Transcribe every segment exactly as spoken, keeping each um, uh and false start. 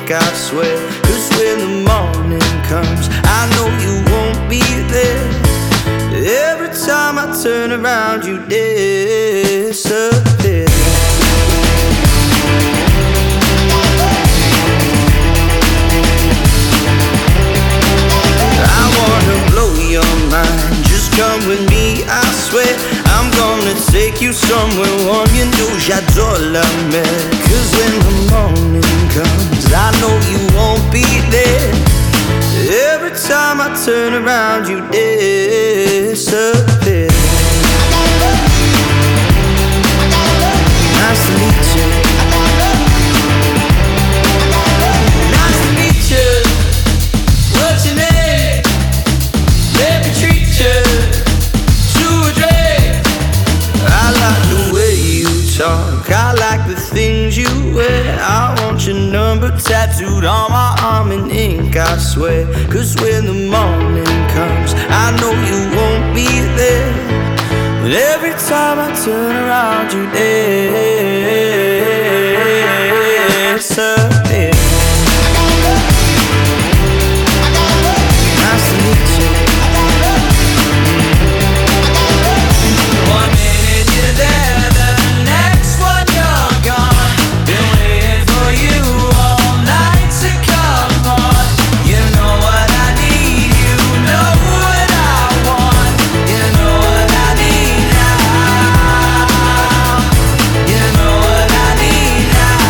ink, I swear. Cause when the morning comes, I know you won't be there. Every time I turn around, you disappear. I wanna blow your mind, just come with me, I swear. I'm gonna take you somewhere warm, you know j'adore la mer. Cause when the morning comes, I know you won't be there. Every time I turn around, you disappear. Nice to meet you. Nice to meet you. What's your name? Let me treat you to a drink. I like the way you talk, I like the things you wear. I want your number tattooed on my arm in ink, I swear. Cause when the morning comes, I know you won't be there. But every time I turn around, you disappear. Nice to meet you. One minute you're there, the next one you're gone. Been waiting for you all night to come on. You know what I need, you know what I want. You know what I need now. You know what I need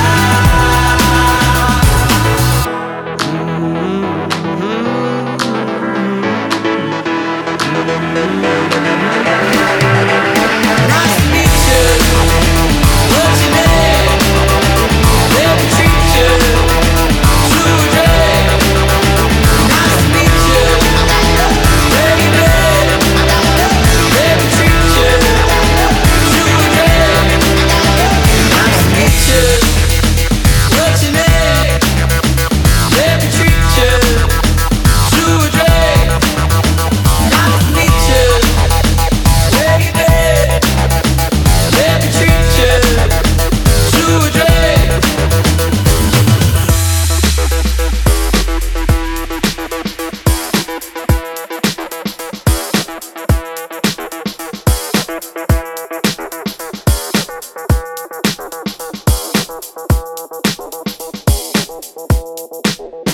Nice to meet you. What's your name? Let me treat you to a drink. Nice to meet you, baby. Let me treat you to a drink. Nice to meet you. What's your name? Let me treat you to a drink. Nice to meet you, baby. Let me treat you to a drink. Thank you.